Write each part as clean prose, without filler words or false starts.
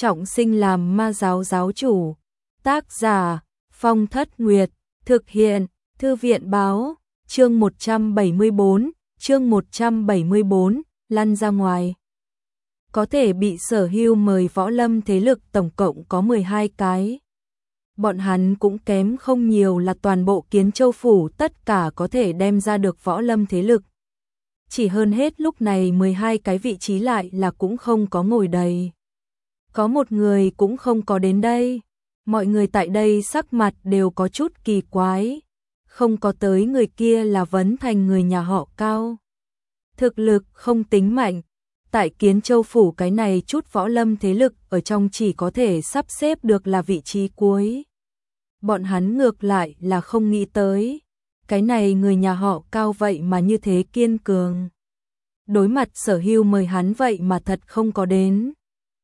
trọng sinh làm ma giáo giáo chủ. Tác giả Phong Thất Nguyệt, thực hiện Thư viện Báo. Chương 174, lăn ra ngoài. Có thể bị Sở Hưu mời võ lâm thế lực tổng cộng có 12 cái. Bọn hắn cũng kém không nhiều là toàn bộ Kiến Châu phủ tất cả có thể đem ra được võ lâm thế lực. Chỉ hơn hết lúc này 12 cái vị trí lại là cũng không có ngồi đầy. Có một người cũng không có đến đây. Mọi người tại đây sắc mặt đều có chút kỳ quái. Không có tới người kia là Vấn Thành người nhà họ Cao. Thực lực không tính mạnh. Tại Kiến Châu phủ cái này chút võ lâm thế lực ở trong chỉ có thể sắp xếp được là vị trí cuối. Bọn hắn ngược lại là không nghĩ tới. Cái này người nhà họ Cao vậy mà như thế kiên cường. Đối mặt Sở Hưu mời hắn vậy mà thật không có đến.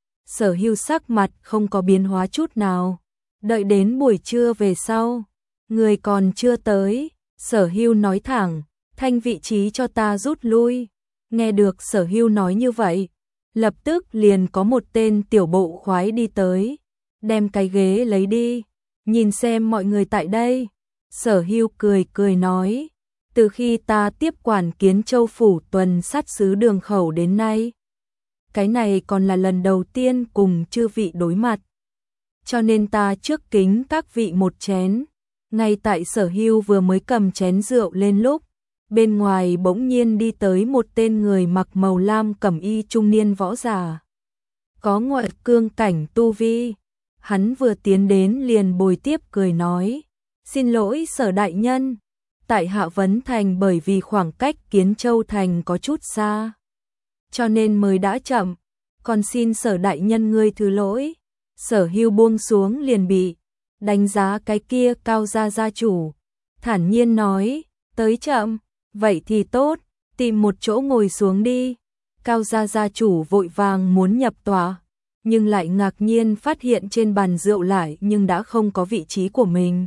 Sở Hưu sắc mặt không có biến hóa chút nào. Đợi đến buổi trưa về sau, người còn chưa tới, Sở Hưu nói thẳng, thanh vị trí cho ta rút lui. Nghe được Sở Hưu nói như vậy, lập tức liền có một tên tiểu bộ khoái đi tới, đem cái ghế lấy đi, nhìn xem mọi người tại đây. Sở Hưu cười cười nói, từ khi ta tiếp quản Kiến Châu phủ tuần sát sứ Đường Khẩu đến nay, cái này còn là lần đầu tiên cùng chư vị đối mặt. Cho nên ta trước kính các vị một chén. Ngay tại Sở Hưu vừa mới cầm chén rượu lên lúc, bên ngoài bỗng nhiên đi tới một tên người mặc màu lam cẩm y trung niên võ giả. Có ngoại cương cảnh tu vi. Hắn vừa tiến đến liền bồi tiếp cười nói, xin lỗi Sở đại nhân, tại hạ Vấn Thành bởi vì khoảng cách Kiến Châu thành có chút xa, cho nên mới đã chậm, còn xin Sở đại nhân ngươi thứ lỗi. Sở Hưu buông xuống liền bị đánh giá cái kia Cao gia chủ, thản nhiên nói, tới chậm, vậy thì tốt, tìm một chỗ ngồi xuống đi. Cao gia chủ vội vàng muốn nhập tọa, nhưng lại ngạc nhiên phát hiện trên bàn rượu lại nhưng đã không có vị trí của mình.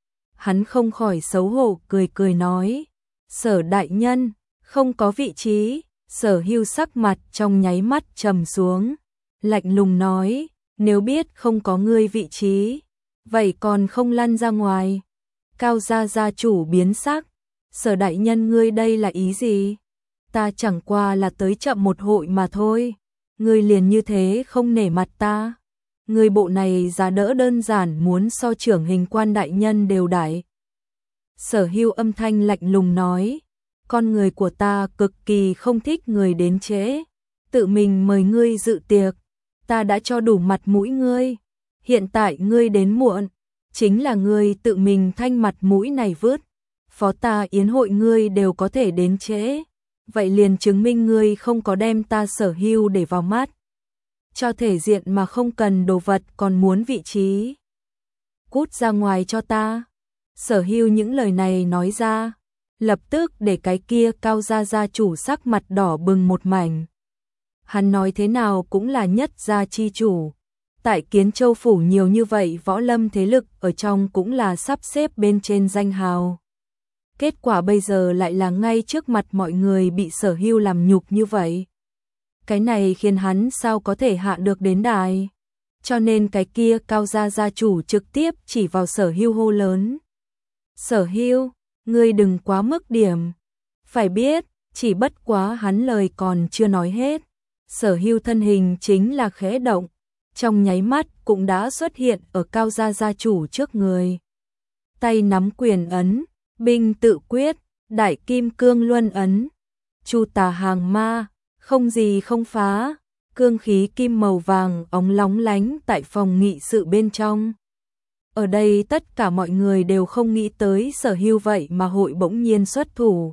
Hắn không khỏi xấu hổ cười cười nói, Sở đại nhân, không có vị trí. Sở Hưu sắc mặt trong nháy mắt trầm xuống, lạnh lùng nói, nếu biết không có ngươi vị trí, vậy còn không lăn ra ngoài. Cao gia chủ biến sắc, Sở đại nhân ngươi đây là ý gì? Ta chẳng qua là tới chậm một hội mà thôi, ngươi liền như thế không nể mặt ta. Ngươi bộ này giá đỡ đơn giản muốn so trưởng hình quan đại nhân đều đại. Sở Hưu âm thanh lạnh lùng nói, con người của ta cực kỳ không thích người đến trễ, tự mình mời ngươi dự tiệc, ta đã cho đủ mặt mũi ngươi, hiện tại ngươi đến muộn, chính là ngươi tự mình thanh mặt mũi này vứt, phó ta yến hội ngươi đều có thể đến trễ, vậy liền chứng minh ngươi không có đem ta Sở Hưu để vào mắt. Cho thể diện mà không cần đồ vật còn muốn vị trí. Cút ra ngoài cho ta. Sở Hưu những lời này nói ra, lập tức để cái kia Cao gia chủ sắc mặt đỏ bừng một mảnh. Hắn nói thế nào cũng là nhất gia chi chủ. Tại Kiến Châu phủ nhiều như vậy võ lâm thế lực ở trong cũng là sắp xếp bên trên danh hào. Kết quả bây giờ lại là ngay trước mặt mọi người bị Sở Hưu làm nhục như vậy. Cái này khiến hắn sao có thể hạ được đến đài. Cho nên cái kia Cao gia chủ trực tiếp chỉ vào Sở Hưu hô lớn. Sở Hưu, ngươi đừng quá mức điểm. Phải biết, chỉ bất quá hắn lời còn chưa nói hết. Sở Hưu thân hình chính là khẽ động, trong nháy mắt cũng đã xuất hiện ở Cao gia chủ trước người. Tay nắm quyền ấn, binh tự quyết, đại kim cương luân ấn, chu tà hàng ma, không gì không phá, cương khí kim màu vàng óng lóng lánh tại phòng nghị sự bên trong. Ở đây tất cả mọi người đều không nghĩ tới Sở Hưu vậy mà hội bỗng nhiên xuất thủ.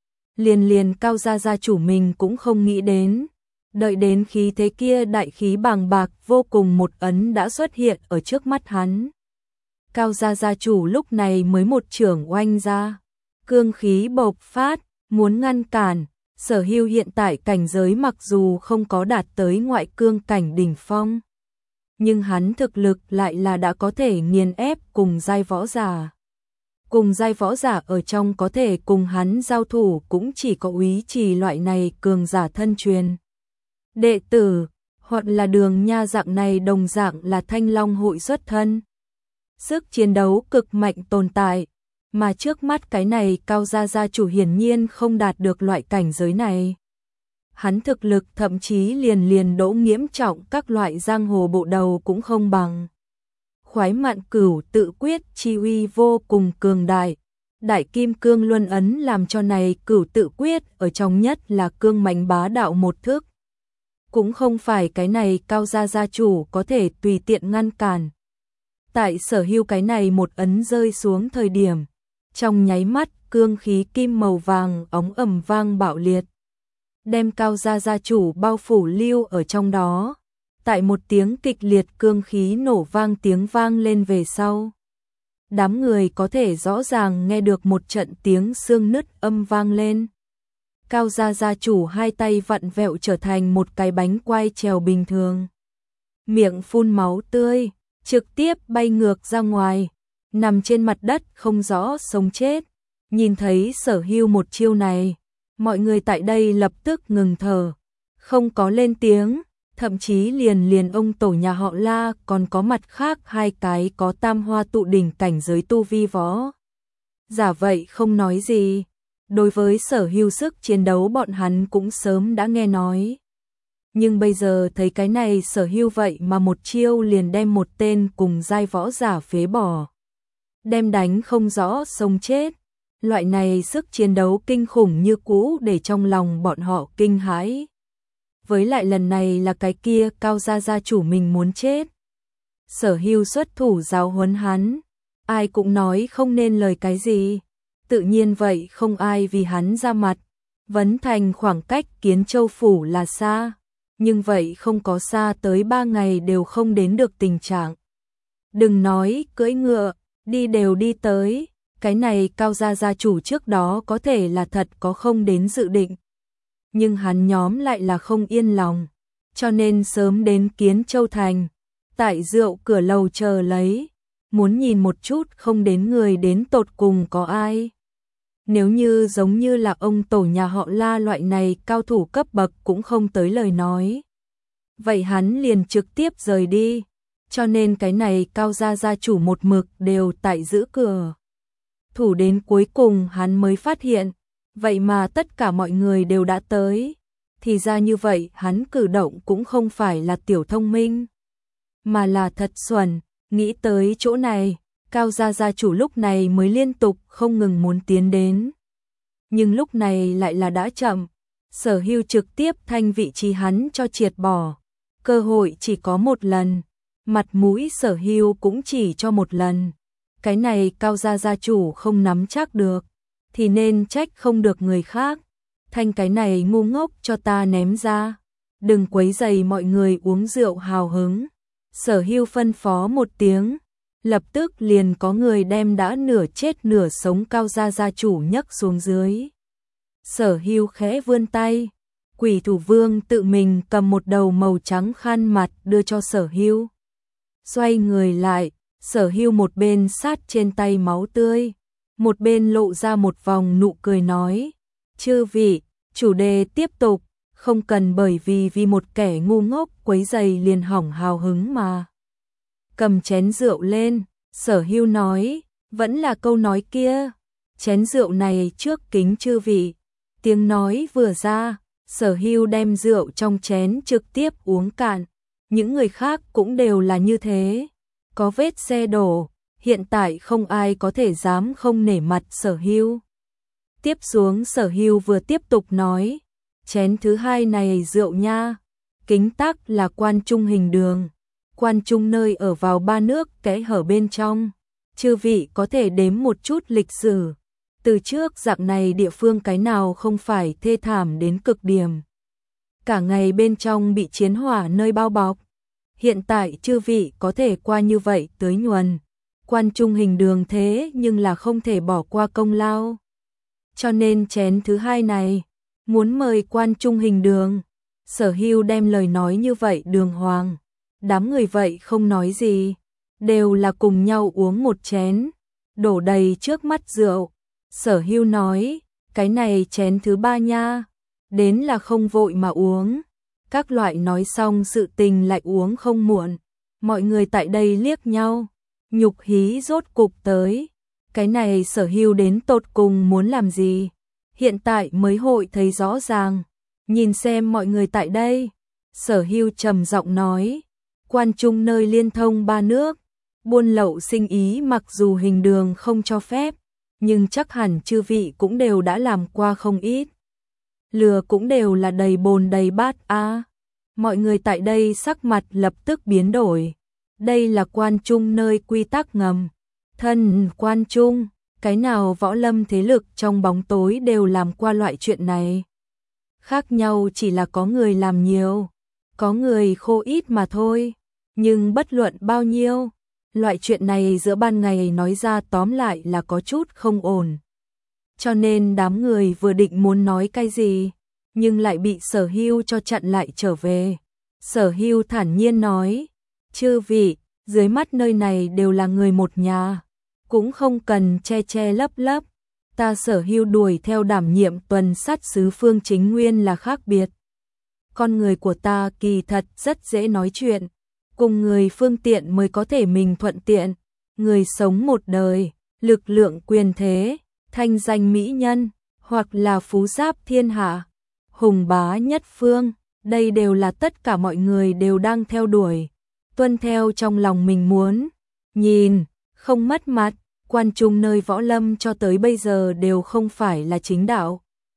Liền Cao gia chủ mình cũng không nghĩ đến. Đợi đến khí thế kia đại khí bàng bạc vô cùng một ấn đã xuất hiện ở trước mắt hắn. Cao gia chủ lúc này mới một chưởng oanh ra. Cương khí bộc phát, muốn ngăn cản. Sở Hưu hiện tại cảnh giới mặc dù không có đạt tới ngoại cương cảnh đỉnh phong, nhưng hắn thực lực lại là đã có thể nghiền ép cùng giai võ giả. Cùng giai võ giả ở trong có thể cùng hắn giao thủ cũng chỉ có úy trì loại này cường giả thân truyền. Đệ tử, hoặc là Đường Nha dạng này đồng dạng là Thanh Long hội xuất thân. Sức chiến đấu cực mạnh tồn tại, mà trước mắt cái này Cao gia gia chủ hiển nhiên không đạt được loại cảnh giới này. Hắn thực lực thậm chí liền Đỗ Nghiễm trọng các loại giang hồ bộ đầu cũng không bằng. Khoái Mạn Cửu tự quyết chi uy vô cùng cường đại. Đại Kim Cương Luân ấn làm cho này Cửu tự quyết ở trong nhất là cương mãnh bá đạo một thức. Cũng không phải cái này Cao gia gia chủ có thể tùy tiện ngăn cản. Tại Sở Hưu cái này một ấn rơi xuống thời điểm, trong nháy mắt cương khí kim màu vàng óng ầm vang bạo liệt, đem Cao gia gia chủ bao phủ lưu ở trong đó. Tại một tiếng kịch liệt cương khí nổ vang tiếng vang lên về sau, đám người có thể rõ ràng nghe được một trận tiếng xương nứt âm vang lên. Cao gia gia chủ hai tay vặn vẹo trở thành một cái bánh quai trèo bình thường, miệng phun máu tươi, trực tiếp bay ngược ra ngoài, nằm trên mặt đất không rõ sống chết. Nhìn thấy Sở Hưu một chiêu này, mọi người tại đây lập tức ngừng thở, không có lên tiếng, thậm chí liền ông tổ nhà họ La còn có mặt khác hai cái có tam hoa tụ đỉnh cảnh giới tu vi võ giả vậy không nói gì. Đối với Sở Hưu sức chiến đấu bọn hắn cũng sớm đã nghe nói. Nhưng bây giờ thấy cái này Sở Hưu vậy mà một chiêu liền đem một tên cùng giai võ giả phế bỏ, đem đánh không rõ sống chết. Loại này sức chiến đấu kinh khủng như cũ để trong lòng bọn họ kinh hãi. Với lại lần này là cái kia Cao gia gia chủ mình muốn chết. Sở Hưu xuất thủ giáo huấn hắn, ai cũng nói không nên lời cái gì. Tự nhiên vậy không ai vì hắn ra mặt. Vấn Thành khoảng cách Kiến Châu phủ là xa, nhưng vậy không có xa tới 3 ngày đều không đến được tình trạng. Đừng nói cưỡi ngựa, đi đều đi tới. Cái này Cao gia gia chủ trước đó có thể là thật có không đến dự định, nhưng hắn nhóm lại là không yên lòng, cho nên sớm đến Kiến Châu thành, tại rượu cửa lầu chờ lấy, muốn nhìn một chút không đến người đến tột cùng có ai. Nếu như giống như là ông tổ nhà họ La loại này cao thủ cấp bậc cũng không tới lời nói, vậy hắn liền trực tiếp rời đi, cho nên cái này Cao gia gia chủ một mực đều tại giữ cửa. Thủ đến cuối cùng hắn mới phát hiện, vậy mà tất cả mọi người đều đã tới. Thì ra như vậy hắn cử động cũng không phải là tiểu thông minh, mà là thật xuẩn. Nghĩ tới chỗ này, Cao gia gia chủ lúc này mới liên tục không ngừng muốn tiến đến. Nhưng lúc này lại là đã chậm, Sở Hưu trực tiếp thanh vị trí hắn cho triệt bỏ. Cơ hội chỉ có một lần, mặt mũi Sở Hưu cũng chỉ cho một lần. Cái này Cao gia gia chủ không nắm chắc được, thì nên trách không được người khác. Thanh cái này ngu ngốc cho ta ném ra, đừng quấy rầy mọi người uống rượu hào hứng. Sở Hưu phân phó một tiếng, lập tức liền có người đem đã nửa chết nửa sống Cao gia gia chủ nhấc xuống dưới. Sở Hưu khẽ vươn tay, Quỷ Thủ Vương tự mình cầm một đầu màu trắng khăn mặt đưa cho Sở Hưu. Xoay người lại, Sở Hưu một bên sát trên tay máu tươi, một bên lộ ra một vòng nụ cười nói: "Chư vị, chủ đề tiếp tục, không cần bởi vì một kẻ ngu ngốc quấy rầy liền hỏng hào hứng mà." Cầm chén rượu lên, Sở Hưu nói, vẫn là câu nói kia, chén rượu này trước kính chư vị. Tiếng nói vừa ra, Sở Hưu đem rượu trong chén trực tiếp uống cạn. Những người khác cũng đều là như thế. Có vết xe đổ, hiện tại không ai có thể dám không nể mặt Sở Hưu. Tiếp xuống Sở Hưu vừa tiếp tục nói, chén thứ hai này rượu nha, kính tắc là Quan Trung hình đường. Quan Trung nơi ở vào 3 nước kẽ hở bên trong, chư vị có thể đếm một chút lịch sử. Từ trước dạng này địa phương cái nào không phải thê thảm đến cực điểm. Cả ngày bên trong bị chiến hỏa nơi bao bọc. Hiện tại chư vị có thể qua như vậy tới nhuần. Quan Trung hình đường thế nhưng là không thể bỏ qua công lao. Cho nên chén thứ hai này, muốn mời Quan Trung hình đường. Sở Hưu đem lời nói như vậy đường hoàng. Đám người vậy không nói gì, đều là cùng nhau uống một chén, đổ đầy trước mắt rượu. Sở Hưu nói, cái này chén thứ ba nha, đến là không vội mà uống, Các loại nói xong sự tình lại uống không muộn. Mọi người tại đây liếc nhau, nhục hí rốt cục tới. Cái này Sở Hưu đến tột cùng muốn làm gì? Hiện tại mới hội thấy rõ ràng. Nhìn xem mọi người tại đây. Sở Hưu trầm giọng nói, quan trung nơi liên thông ba nước, buôn lậu sinh ý mặc dù hình đường không cho phép, nhưng chắc hẳn chư vị cũng đều đã làm qua không ít. Lừa cũng đều là đầy bồn đầy bát a. Mọi người tại đây sắc mặt lập tức biến đổi. Đây là quan trung nơi quy tắc ngầm. Thân quan trung, cái nào võ lâm thế lực trong bóng tối đều làm qua loại chuyện này. Khác nhau chỉ là có người làm nhiều, có người khô ít mà thôi. Nhưng bất luận bao nhiêu, loại chuyện này giữa ban ngày nói ra tóm lại là có chút không ổn. Cho nên đám người vừa định muốn nói cái gì, nhưng lại bị Sở Hưu cho chặn lại trở về. Sở Hưu thản nhiên nói, chư vị, dưới mắt nơi này đều là người một nhà, cũng không cần che che lấp lấp. Ta Sở Hưu đuổi theo đảm nhiệm tuần sát sứ Phương Chính Nguyên là khác biệt. Con người của ta kỳ thật rất dễ nói chuyện, cùng người phương tiện mới có thể mình thuận tiện. Người sống một đời, lực lượng quyền thế, thanh danh mỹ nhân, hoặc là phú giáp thiên hạ, hùng bá nhất phương, đây đều là tất cả mọi người đều đang theo đuổi, tuân theo trong lòng mình muốn. Nhìn, không mất mặt, quan trung nơi võ lâm cho tới bây giờ đều không phải là chính đạo.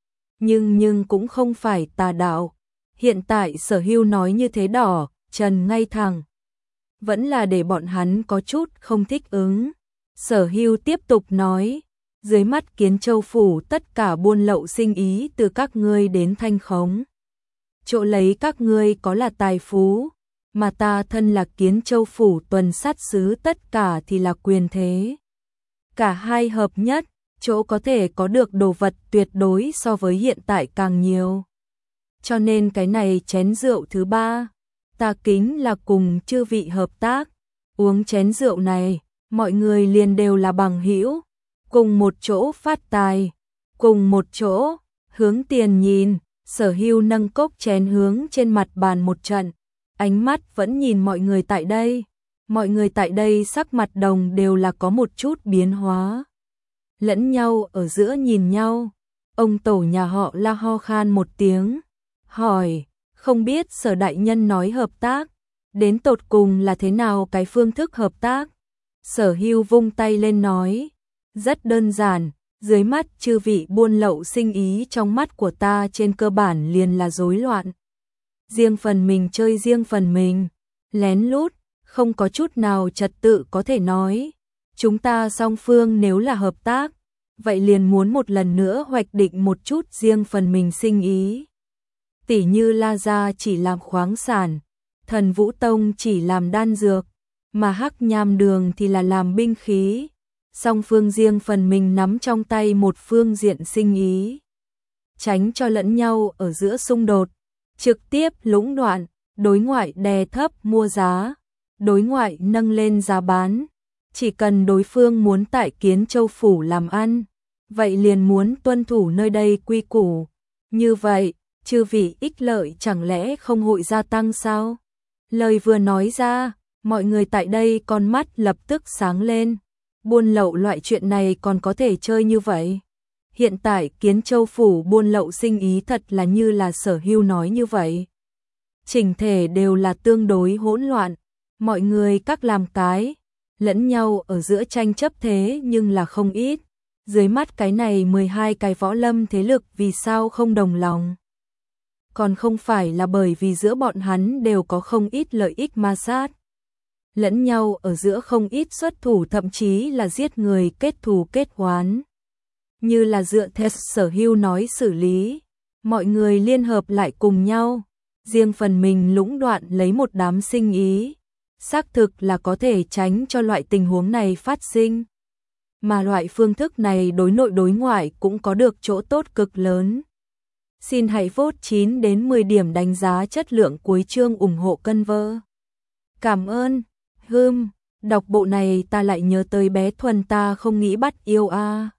Nhưng cũng không phải tà đạo. Hiện tại Sở Hưu nói như thế đỏ, trần ngay thẳng. Vẫn là để bọn hắn có chút không thích ứng. Sở Hưu tiếp tục nói, dưới mắt Kiến Châu phủ tất cả buôn lậu sinh ý từ các ngươi đến thanh khống. Chỗ lấy các ngươi có là tài phú, mà ta thân là Kiến Châu phủ tuần sát sứ tất cả thì là quyền thế. Cả hai hợp nhất, chỗ có thể có được đồ vật tuyệt đối so với hiện tại càng nhiều. Cho nên cái này chén rượu thứ ba, ta kính là cùng chư vị hợp tác. Uống chén rượu này, mọi người liền đều là bằng hữu, cùng một chỗ phát tài, cùng một chỗ hướng tiền nhìn. Sở Hưu nâng cốc chén hướng trên mặt bàn một trận, ánh mắt vẫn nhìn mọi người tại đây. Mọi người tại đây sắc mặt đồng đều là có một chút biến hóa. Lẫn nhau ở giữa nhìn nhau, ông tổ nhà họ La ho khan một tiếng, hỏi, không biết Sở đại nhân nói hợp tác, đến tột cùng là thế nào cái phương thức hợp tác? Sở Hưu vung tay lên nói, rất đơn giản, dưới mắt chư vị buôn lậu sinh ý trong mắt của ta trên cơ bản liền là rối loạn. Riêng phần mình chơi riêng phần mình, lén lút, không có chút nào trật tự có thể nói. Chúng ta song phương nếu là hợp tác, vậy liền muốn một lần nữa hoạch định một chút riêng phần mình sinh ý. Tỉ như La Gia chỉ làm khoáng sản, Thần Vũ Tông chỉ làm đan dược, mà Hắc Nham Đường thì là làm binh khí. Song phương riêng phần mình nắm trong tay một phương diện sinh ý, tránh cho lẫn nhau ở giữa xung đột, trực tiếp lũng đoạn, đối ngoại đè thấp mua giá, đối ngoại nâng lên giá bán. Chỉ cần đối phương muốn tại Kiến Châu phủ làm ăn, vậy liền muốn tuân thủ nơi đây quy củ. Như vậy, chư vị ích lợi chẳng lẽ không hội gia tăng sao? Lời vừa nói ra, mọi người tại đây con mắt lập tức sáng lên. Buôn lậu loại chuyện này còn có thể chơi như vậy. Hiện tại Kiến Châu phủ buôn lậu sinh ý thật là như là Sở Hưu nói như vậy. Chỉnh thể đều là tương đối hỗn loạn, mọi người các làm cái, lẫn nhau ở giữa tranh chấp thế nhưng là không ít. Dưới mắt cái này 12 cái võ lâm thế lực vì sao không đồng lòng? Còn không phải là bởi vì giữa bọn hắn đều có không ít lợi ích ma sát. Lẫn nhau ở giữa không ít xuất thủ, thậm chí là giết người kết thù kết oán. Như là dựa theo Sở Hưu nói xử lý, mọi người liên hợp lại cùng nhau, riêng phần mình lũng đoạn lấy một đám sinh ý, xác thực là có thể tránh cho loại tình huống này phát sinh. Mà loại phương thức này đối nội đối ngoại cũng có được chỗ tốt cực lớn. Xin hãy vote 9 đến 10 điểm đánh giá chất lượng cuối chương ủng hộ cân vơ. Cảm ơn. Đọc bộ này ta lại nhớ tới bé Thuần ta không nghĩ bắt yêu a.